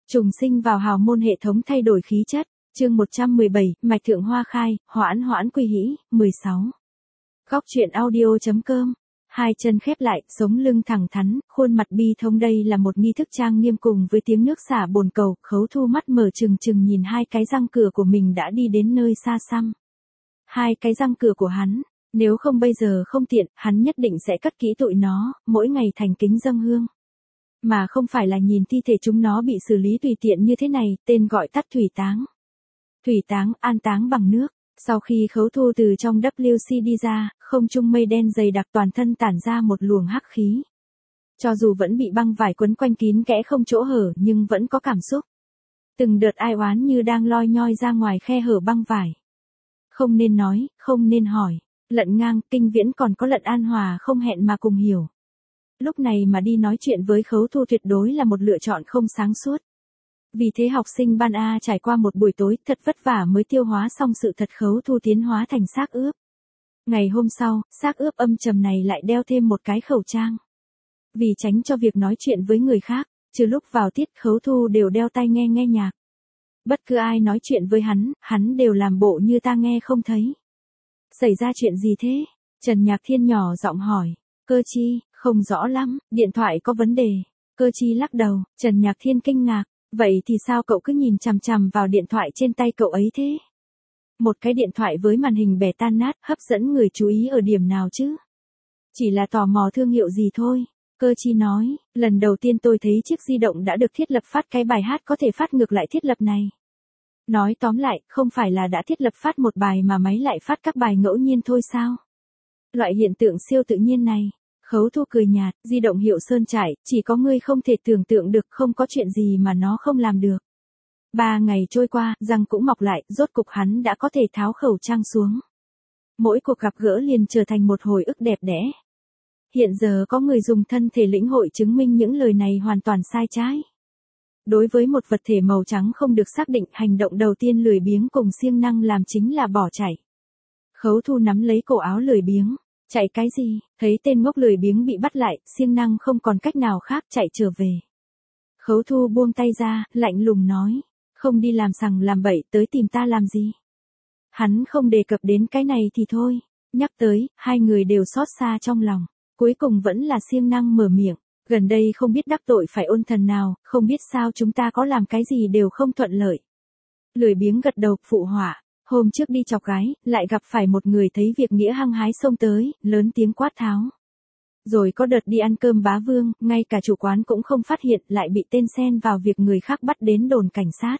Trùng sinh vào hào môn hệ thống thay đổi khí chất, chương 117, mạch thượng hoa khai, hoãn hoãn quy hĩ, 16. Góc truyện audio.com. Hai chân khép lại, sống lưng thẳng thắn, khuôn mặt bi thông. Đây là một nghi thức trang nghiêm cùng với tiếng nước xả bồn cầu. Khấu Thu mắt mở trừng trừng nhìn hai cái răng cửa của mình đã đi đến nơi xa xăm. Hai cái răng cửa của hắn, nếu không bây giờ không tiện, hắn nhất định sẽ cất kỹ tụi nó, mỗi ngày thành kính dâng hương. Mà không phải là nhìn thi thể chúng nó bị xử lý tùy tiện như thế này, tên gọi tắt thủy táng. Thủy táng, an táng bằng nước. Sau khi Khấu Thu từ trong WC đi ra, không trung mây đen dày đặc, toàn thân tản ra một luồng hắc khí. Cho dù vẫn bị băng vải quấn quanh kín kẽ không chỗ hở nhưng vẫn có cảm xúc. Từng đợt ai oán như đang loi nhoi ra ngoài khe hở băng vải. Không nên nói, không nên hỏi. Lận Ngang, Kinh Viễn còn có Lận An Hòa không hẹn mà cùng hiểu. Lúc này mà đi nói chuyện với Khấu Thu tuyệt đối là một lựa chọn không sáng suốt. Vì thế học sinh ban A trải qua một buổi tối thật vất vả mới tiêu hóa xong sự thật. Khấu Thu tiến hóa thành xác ướp. Ngày hôm sau, xác ướp âm trầm này lại đeo thêm một cái khẩu trang. Vì tránh cho việc nói chuyện với người khác, trừ lúc vào tiết Khấu Thu đều đeo tai nghe nhạc. Bất cứ ai nói chuyện với hắn đều làm bộ như ta nghe không thấy. Xảy ra chuyện gì thế? Trần Nhạc Thiên nhỏ giọng hỏi. Cơ chi, không rõ lắm, điện thoại có vấn đề. Cơ chi lắc đầu. Trần Nhạc Thiên kinh ngạc. Vậy thì sao cậu cứ nhìn chằm chằm vào điện thoại trên tay cậu ấy thế? Một cái điện thoại với màn hình bẻ tan nát, hấp dẫn người chú ý ở điểm nào chứ? Chỉ là tò mò thương hiệu gì thôi. Cơ chi nói, lần đầu tiên tôi thấy chiếc di động đã được thiết lập phát cái bài hát có thể phát ngược lại thiết lập này. Nói tóm lại, không phải là đã thiết lập phát một bài mà máy lại phát các bài ngẫu nhiên thôi sao? Loại hiện tượng siêu tự nhiên này. Khấu Thu cười nhạt, di động hiệu Sơn Trải, chỉ có ngươi không thể tưởng tượng được, không có chuyện gì mà nó không làm được. 3 ngày trôi qua, răng cũng mọc lại, rốt cục hắn đã có thể tháo khẩu trang xuống. Mỗi cuộc gặp gỡ liền trở thành một hồi ức đẹp đẽ. Hiện giờ có người dùng thân thể lĩnh hội chứng minh những lời này hoàn toàn sai trái. Đối với một vật thể màu trắng không được xác định, hành động đầu tiên lười biếng cùng siêng năng làm chính là bỏ chạy. Khấu Thu nắm lấy cổ áo lười biếng. Chạy cái gì? Thấy tên ngốc lười biếng bị bắt lại, siêng năng không còn cách nào khác chạy trở về. Khấu Thu buông tay ra, lạnh lùng nói. Không đi làm sằng làm bậy, tới tìm ta làm gì? Hắn không đề cập đến cái này thì thôi. Nhắc tới, hai người đều xót xa trong lòng. Cuối cùng vẫn là siêng năng mở miệng. Gần đây không biết đắc tội phải ôn thần nào, không biết sao chúng ta có làm cái gì đều không thuận lợi. Lười biếng gật đầu, phụ họa. Hôm trước đi chọc gái, lại gặp phải một người thấy việc nghĩa hăng hái xông tới, lớn tiếng quát tháo. Rồi có đợt đi ăn cơm bá vương, ngay cả chủ quán cũng không phát hiện, lại bị tên xen vào việc người khác bắt đến đồn cảnh sát.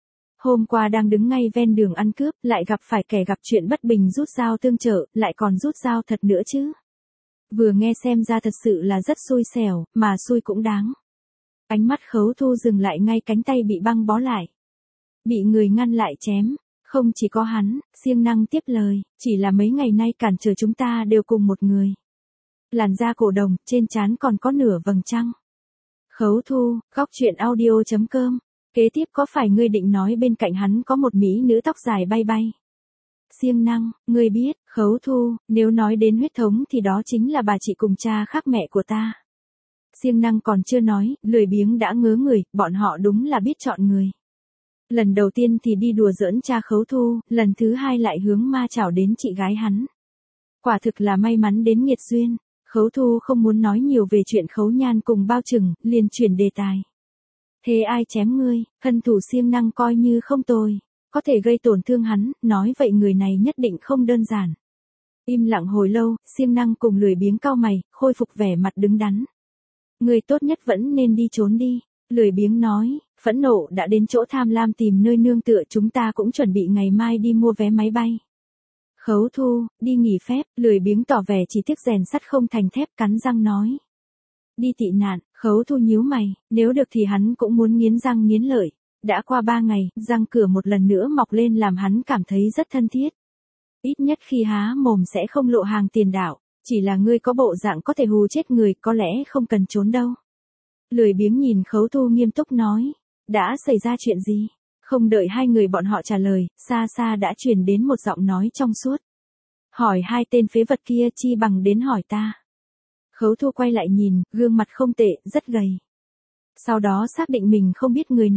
Hôm qua đang đứng ngay ven đường ăn cướp, lại gặp phải kẻ gặp chuyện bất bình rút dao tương trợ, lại còn rút dao thật nữa chứ. Vừa nghe xem ra thật sự là rất xui xẻo, mà xui cũng đáng. Ánh mắt Khấu Thu dừng lại ngay cánh tay bị băng bó lại. Bị người ngăn lại chém. Không chỉ có hắn, siêng năng tiếp lời, chỉ là mấy ngày nay cản trở chúng ta đều cùng một người. Làn da cổ đồng, trên trán còn có nửa vầng trăng. Khấu Thu, góc truyện audio.com. Kế tiếp có phải ngươi định nói bên cạnh hắn có một mỹ nữ tóc dài bay bay? Siêng năng, ngươi biết, Khấu Thu, nếu nói đến huyết thống thì đó chính là bà chị cùng cha khác mẹ của ta. Siêng năng còn chưa nói, lười biếng đã ngớ người, bọn họ đúng là biết chọn người. Lần đầu tiên thì đi đùa giỡn cha Khấu Thu, lần thứ hai lại hướng ma chảo đến chị gái hắn. Quả thực là may mắn đến nghiệt duyên. Khấu Thu không muốn nói nhiều về chuyện Khấu Nhan cùng Bao Trừng, liền chuyển đề tài. Thế ai chém ngươi? Thân thủ siêng năng coi như không tồi, có thể gây tổn thương hắn, nói vậy người này nhất định không đơn giản. Im lặng hồi lâu, siêng năng cùng lười biếng cau mày, khôi phục vẻ mặt đứng đắn. Người tốt nhất vẫn nên đi trốn đi. Lười biếng nói, phẫn nộ đã đến chỗ tham lam tìm nơi nương tựa, chúng ta cũng chuẩn bị ngày mai đi mua vé máy bay. Khấu Thu, đi nghỉ phép, lười biếng tỏ vẻ chỉ tiếc rèn sắt không thành thép, cắn răng nói. Đi tị nạn, Khấu Thu nhíu mày, nếu được thì hắn cũng muốn nghiến răng nghiến lợi. Đã qua 3 ngày, răng cửa một lần nữa mọc lên làm hắn cảm thấy rất thân thiết. Ít nhất khi há mồm sẽ không lộ hàng tiền đạo, chỉ là ngươi có bộ dạng có thể hù chết người, có lẽ không cần trốn đâu. Lười biếng nhìn Khấu Thu nghiêm túc nói, đã xảy ra chuyện gì? Không đợi hai người bọn họ trả lời, xa xa đã truyền đến một giọng nói trong suốt. Hỏi hai tên phế vật kia chi bằng đến hỏi ta. Khấu Thu quay lại nhìn, gương mặt không tệ, rất gầy. Sau đó xác định mình không biết người này,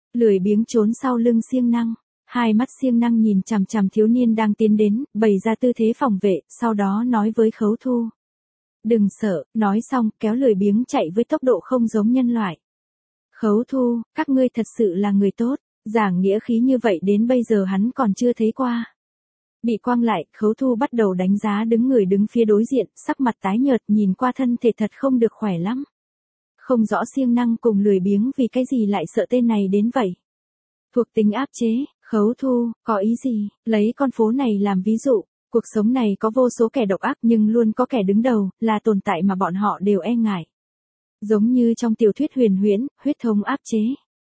lười biếng trốn sau lưng siêng năng. Hai mắt siêng năng nhìn chằm chằm thiếu niên đang tiến đến, bày ra tư thế phòng vệ, sau đó nói với Khấu Thu. Đừng sợ, nói xong, kéo lười biếng chạy với tốc độ không giống nhân loại. Khấu Thu, các ngươi thật sự là người tốt, giảng nghĩa khí như vậy đến bây giờ hắn còn chưa thấy qua. Bị quăng lại, Khấu Thu bắt đầu đánh giá người đứng phía đối diện, sắc mặt tái nhợt nhìn qua thân thể thật không được khỏe lắm. Không rõ siêng năng cùng lười biếng vì cái gì lại sợ tên này đến vậy. Thuộc tính áp chế, Khấu Thu, có ý gì, lấy con phố này làm ví dụ, cuộc sống này có vô số kẻ độc ác nhưng luôn có kẻ đứng đầu, là tồn tại mà bọn họ đều e ngại. Giống như trong tiểu thuyết huyền huyễn, huyết thống áp chế.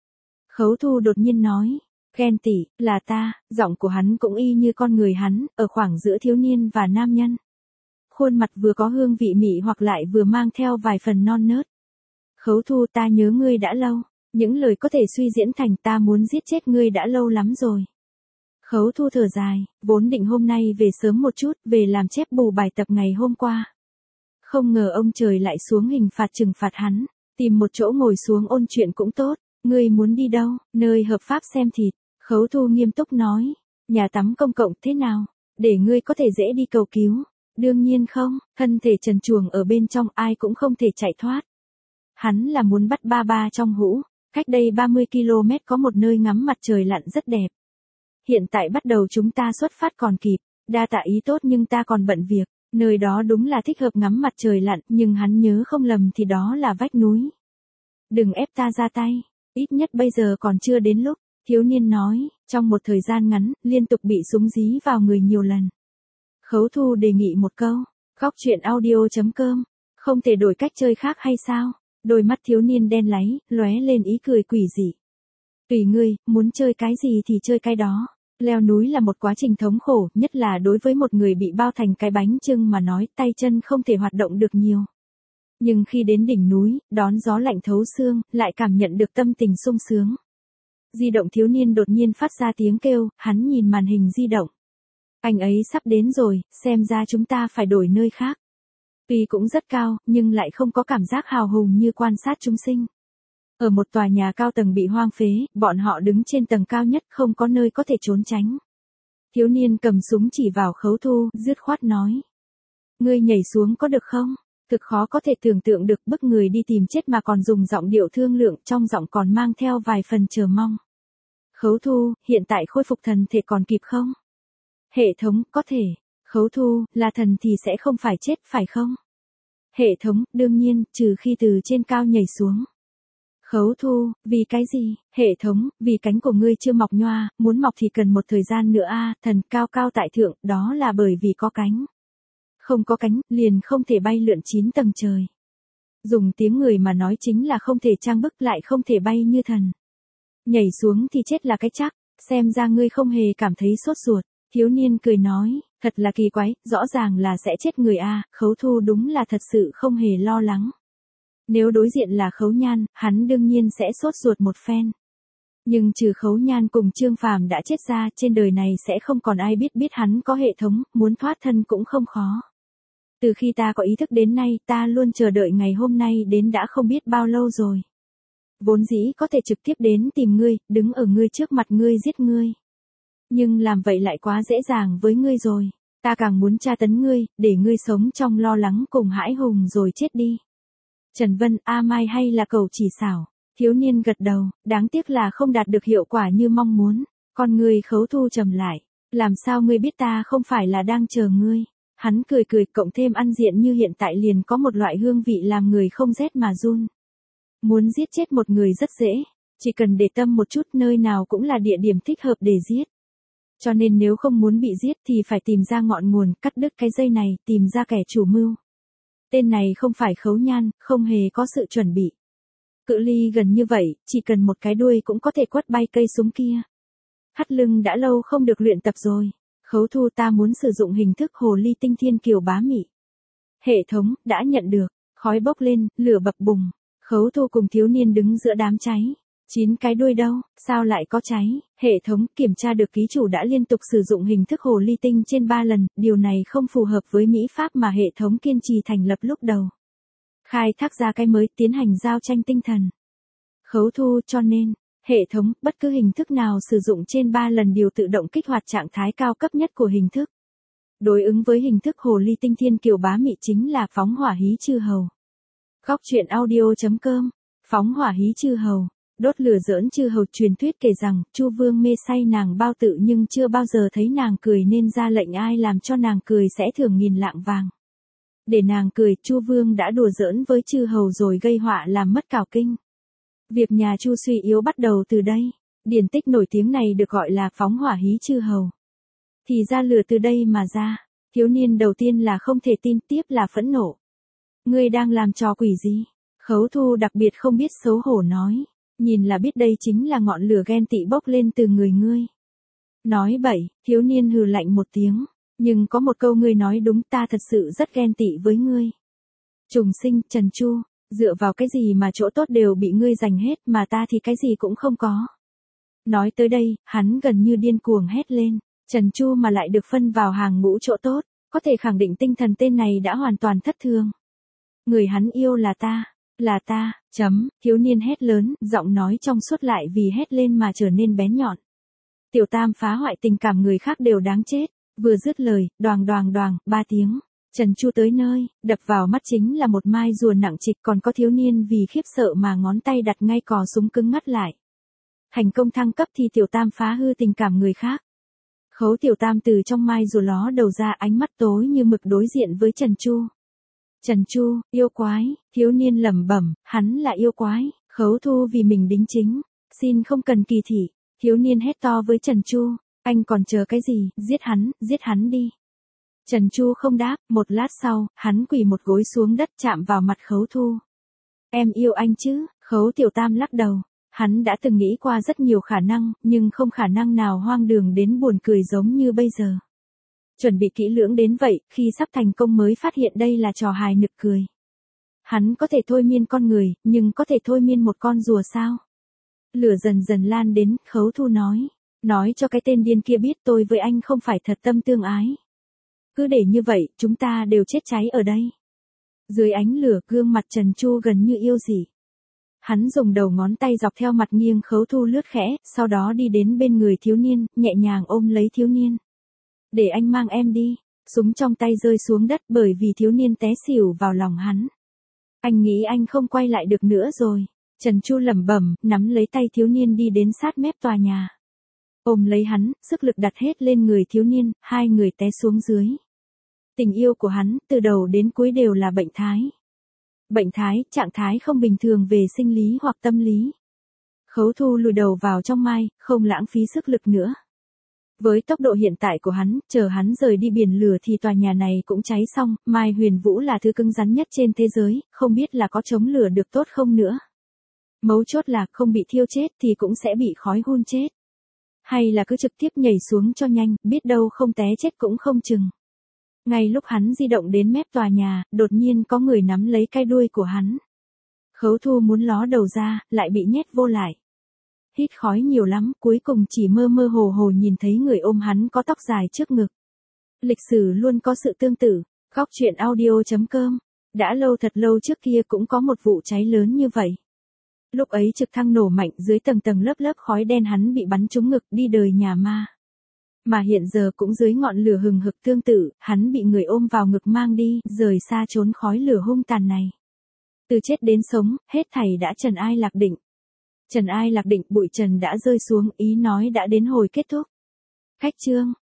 Khấu Thu đột nhiên nói, ghen tị, là ta, giọng của hắn cũng y như con người hắn, ở khoảng giữa thiếu niên và nam nhân. Khuôn mặt vừa có hương vị mị hoặc lại vừa mang theo vài phần non nớt. Khấu Thu, ta nhớ ngươi đã lâu, những lời có thể suy diễn thành ta muốn giết chết ngươi đã lâu lắm rồi. Khấu Thu thở dài, vốn định hôm nay về sớm một chút, về làm chép bù bài tập ngày hôm qua. Không ngờ ông trời lại xuống hình phạt trừng phạt hắn, tìm một chỗ ngồi xuống ôn chuyện cũng tốt. Ngươi muốn đi đâu, nơi hợp pháp xem thịt. Khấu Thu nghiêm túc nói, nhà tắm công cộng thế nào, để ngươi có thể dễ đi cầu cứu. Đương nhiên không, thân thể trần truồng ở bên trong ai cũng không thể chạy thoát. Hắn là muốn bắt ba ba trong hũ, cách đây 30 km có một nơi ngắm mặt trời lặn rất đẹp. Hiện tại bắt đầu chúng ta xuất phát còn kịp, đa tạ ý tốt nhưng ta còn bận việc, nơi đó đúng là thích hợp ngắm mặt trời lặn nhưng hắn nhớ không lầm thì đó là vách núi. Đừng ép ta ra tay, ít nhất bây giờ còn chưa đến lúc, thiếu niên nói, trong một thời gian ngắn, liên tục bị súng dí vào người nhiều lần. Khấu Thu đề nghị một câu, góc truyện audio.com, không thể đổi cách chơi khác hay sao? Đôi mắt thiếu niên đen láy, lóe lên ý cười quỷ dị. Tùy ngươi, muốn chơi cái gì thì chơi cái đó. Leo núi là một quá trình thống khổ, nhất là đối với một người bị bao thành cái bánh chưng mà nói, tay chân không thể hoạt động được nhiều. Nhưng khi đến đỉnh núi, đón gió lạnh thấu xương, lại cảm nhận được tâm tình sung sướng. Di động thiếu niên đột nhiên phát ra tiếng kêu, hắn nhìn màn hình di động. Anh ấy sắp đến rồi, xem ra chúng ta phải đổi nơi khác. Tuy cũng rất cao, nhưng lại không có cảm giác hào hùng như quan sát chúng sinh. Ở một tòa nhà cao tầng bị hoang phế, bọn họ đứng trên tầng cao nhất không có nơi có thể trốn tránh. Thiếu niên cầm súng chỉ vào Khấu Thu, dứt khoát nói. Ngươi nhảy xuống có được không? Thực khó có thể tưởng tượng được bức người đi tìm chết mà còn dùng giọng điệu thương lượng, trong giọng còn mang theo vài phần chờ mong. Khấu Thu, hiện tại khôi phục thần thể còn kịp không? Hệ thống, có thể. Khấu Thu, là thần thì sẽ không phải chết phải không? Hệ thống, đương nhiên, trừ khi từ trên cao nhảy xuống. Khấu Thu, vì cái gì? Hệ thống, vì cánh của ngươi chưa mọc nhoa, muốn mọc thì cần một thời gian nữa thần cao cao tại thượng, đó là bởi vì có cánh. Không có cánh, liền không thể bay lượn 9 tầng trời. Dùng tiếng người mà nói chính là không thể trang bức lại không thể bay như thần. Nhảy xuống thì chết là cái chắc, xem ra ngươi không hề cảm thấy sốt ruột. Thiếu niên cười nói, thật là kỳ quái, rõ ràng là sẽ chết người Khấu Thu đúng là thật sự không hề lo lắng. Nếu đối diện là Khấu Nhan, hắn đương nhiên sẽ sốt ruột một phen. Nhưng trừ Khấu Nhan cùng Trương Phàm đã chết ra, trên đời này sẽ không còn ai biết hắn có hệ thống, muốn thoát thân cũng không khó. Từ khi ta có ý thức đến nay, ta luôn chờ đợi ngày hôm nay đến đã không biết bao lâu rồi. Vốn dĩ có thể trực tiếp đến tìm ngươi, đứng ở ngươi trước mặt ngươi giết ngươi. Nhưng làm vậy lại quá dễ dàng với ngươi rồi. Ta càng muốn tra tấn ngươi, để ngươi sống trong lo lắng cùng hãi hùng rồi chết đi. Trần Vân, Mai hay là cầu chỉ xảo? Thiếu niên gật đầu, đáng tiếc là không đạt được hiệu quả như mong muốn. Con ngươi Khấu Thu trầm lại. Làm sao ngươi biết ta không phải là đang chờ ngươi? Hắn cười cười, cộng thêm ăn diện như hiện tại liền có một loại hương vị làm người không rét mà run. Muốn giết chết một người rất dễ, chỉ cần để tâm một chút, nơi nào cũng là địa điểm thích hợp để giết. Cho nên nếu không muốn bị giết thì phải tìm ra ngọn nguồn, cắt đứt cái dây này, tìm ra kẻ chủ mưu. Tên này không phải Khấu Nhan, không hề có sự chuẩn bị. Cự ly gần như vậy, chỉ cần một cái đuôi cũng có thể quất bay cây súng kia. Thắt lưng đã lâu không được luyện tập rồi. Khấu Thu, ta muốn sử dụng hình thức hồ ly tinh thiên kiều bá mị. Hệ thống, đã nhận được. Khói bốc lên, lửa bập bùng. Khấu Thu cùng thiếu niên đứng giữa đám cháy. 9 cái đuôi đâu, sao lại có cháy? Hệ thống, kiểm tra được ký chủ đã liên tục sử dụng hình thức hồ ly tinh trên 3 lần, điều này không phù hợp với mỹ pháp mà hệ thống kiên trì thành lập lúc đầu. Khai thác ra cái mới, tiến hành giao tranh tinh thần. Khấu Thu, cho nên, Hệ thống, bất cứ hình thức nào sử dụng trên 3 lần điều tự động kích hoạt trạng thái cao cấp nhất của hình thức. Đối ứng với hình thức hồ ly tinh thiên kiều bá mị chính là phóng hỏa hí chư hầu. Góc truyện audio.com, phóng hỏa hí chư hầu, đốt lửa giỡn chư hầu. Truyền thuyết kể rằng, Chu Vương mê say nàng bao tự nhưng chưa bao giờ thấy nàng cười nên ra lệnh ai làm cho nàng cười sẽ thưởng 1000 lạng vàng. Để nàng cười, Chu Vương đã đùa giỡn với chư hầu rồi gây họa làm mất cào kinh. Việc nhà Chu suy yếu bắt đầu từ đây. Điển tích nổi tiếng này được gọi là phóng hỏa hí chư hầu. Thì ra lửa từ đây mà ra. Thiếu niên đầu tiên là không thể tin, tiếp là phẫn nộ. Ngươi đang làm trò quỷ gì? Khấu Thu đặc biệt không biết xấu hổ nói. Nhìn là biết đây chính là ngọn lửa ghen tị bốc lên từ người ngươi. Nói bậy, thiếu niên hừ lạnh một tiếng. Nhưng có một câu ngươi nói đúng, ta thật sự rất ghen tị với ngươi. Trùng sinh, Trần Chu, dựa vào cái gì mà chỗ tốt đều bị ngươi giành hết mà ta thì cái gì cũng không có. Nói tới đây, hắn gần như điên cuồng hét lên. Trần Chu mà lại được phân vào hàng ngũ chỗ tốt, có thể khẳng định tinh thần tên này đã hoàn toàn thất thường. Người hắn yêu là ta, thiếu niên hét lớn, giọng nói trong suốt lại vì hét lên mà trở nên bén nhọn. Tiểu Tam phá hoại tình cảm người khác đều đáng chết, vừa dứt lời, đoàng, 3 tiếng. Trần Chu tới nơi, đập vào mắt chính là một mai rùa nặng trịch, còn có thiếu niên vì khiếp sợ mà ngón tay đặt ngay cò súng cứng ngắt lại. Thành công thăng cấp thì Tiểu Tam phá hư tình cảm người khác. Khấu Tiểu Tam từ trong mai rùa ló đầu ra, ánh mắt tối như mực đối diện với Trần Chu. Trần Chu, yêu quái, thiếu niên lẩm bẩm, hắn là yêu quái. Khấu Thu vì mình đính chính, xin không cần kỳ thị. Thiếu niên hét to với Trần Chu, anh còn chờ cái gì, giết hắn đi. Trần Chu không đáp, một lát sau, hắn quỳ một gối xuống đất chạm vào mặt Khấu Thu. Em yêu anh chứ? Khấu Tiểu Tam lắc đầu. Hắn đã từng nghĩ qua rất nhiều khả năng, nhưng không khả năng nào hoang đường đến buồn cười giống như bây giờ. Chuẩn bị kỹ lưỡng đến vậy, khi sắp thành công mới phát hiện đây là trò hài nực cười. Hắn có thể thôi miên con người, nhưng có thể thôi miên một con rùa sao? Lửa dần dần lan đến, Khấu Thu nói cho cái tên điên kia biết tôi với anh không phải thật tâm tương ái. Cứ để như vậy, chúng ta đều chết cháy ở đây. Dưới ánh lửa, gương mặt Trần Chu gần như yêu dị. Hắn dùng đầu ngón tay dọc theo mặt nghiêng Khấu Thu lướt khẽ, sau đó đi đến bên người thiếu niên, nhẹ nhàng ôm lấy thiếu niên. Để anh mang em đi. Súng trong tay rơi xuống đất bởi vì thiếu niên té xỉu vào lòng hắn. Anh nghĩ anh không quay lại được nữa rồi. Trần Chu lẩm bẩm, nắm lấy tay thiếu niên đi đến sát mép tòa nhà. Ôm lấy hắn, sức lực đặt hết lên người thiếu niên, hai người té xuống dưới. Tình yêu của hắn, từ đầu đến cuối đều là bệnh thái. Bệnh thái, trạng thái không bình thường về sinh lý hoặc tâm lý. Khấu Thu lùi đầu vào trong mai, không lãng phí sức lực nữa. Với tốc độ hiện tại của hắn, chờ hắn rời đi biển lửa thì tòa nhà này cũng cháy xong. Mai Huyền Vũ là thứ cứng rắn nhất trên thế giới, không biết là có chống lửa được tốt không nữa. Mấu chốt là không bị thiêu chết thì cũng sẽ bị khói hun chết. Hay là cứ trực tiếp nhảy xuống cho nhanh, biết đâu không té chết cũng không chừng. Ngay lúc hắn di động đến mép tòa nhà, đột nhiên có người nắm lấy cái đuôi của hắn. Khấu Thu muốn ló đầu ra, lại bị nhét vô lại. Hít khói nhiều lắm, cuối cùng chỉ mơ mơ hồ hồ nhìn thấy người ôm hắn có tóc dài trước ngực. Lịch sử luôn có sự tương tự. Góc truyện audio.com. Đã lâu thật lâu trước kia cũng có một vụ cháy lớn như vậy. Lúc ấy trực thăng nổ mạnh, dưới tầng tầng lớp lớp khói đen hắn bị bắn trúng ngực, đi đời nhà ma. Mà hiện giờ cũng dưới ngọn lửa hừng hực tương tự, hắn bị người ôm vào ngực mang đi, rời xa trốn khói lửa hung tàn này. Từ chết đến sống, hết thảy đã trần ai lạc định. Trần ai lạc định, bụi trần đã rơi xuống, ý nói đã đến hồi kết thúc. Khách chương.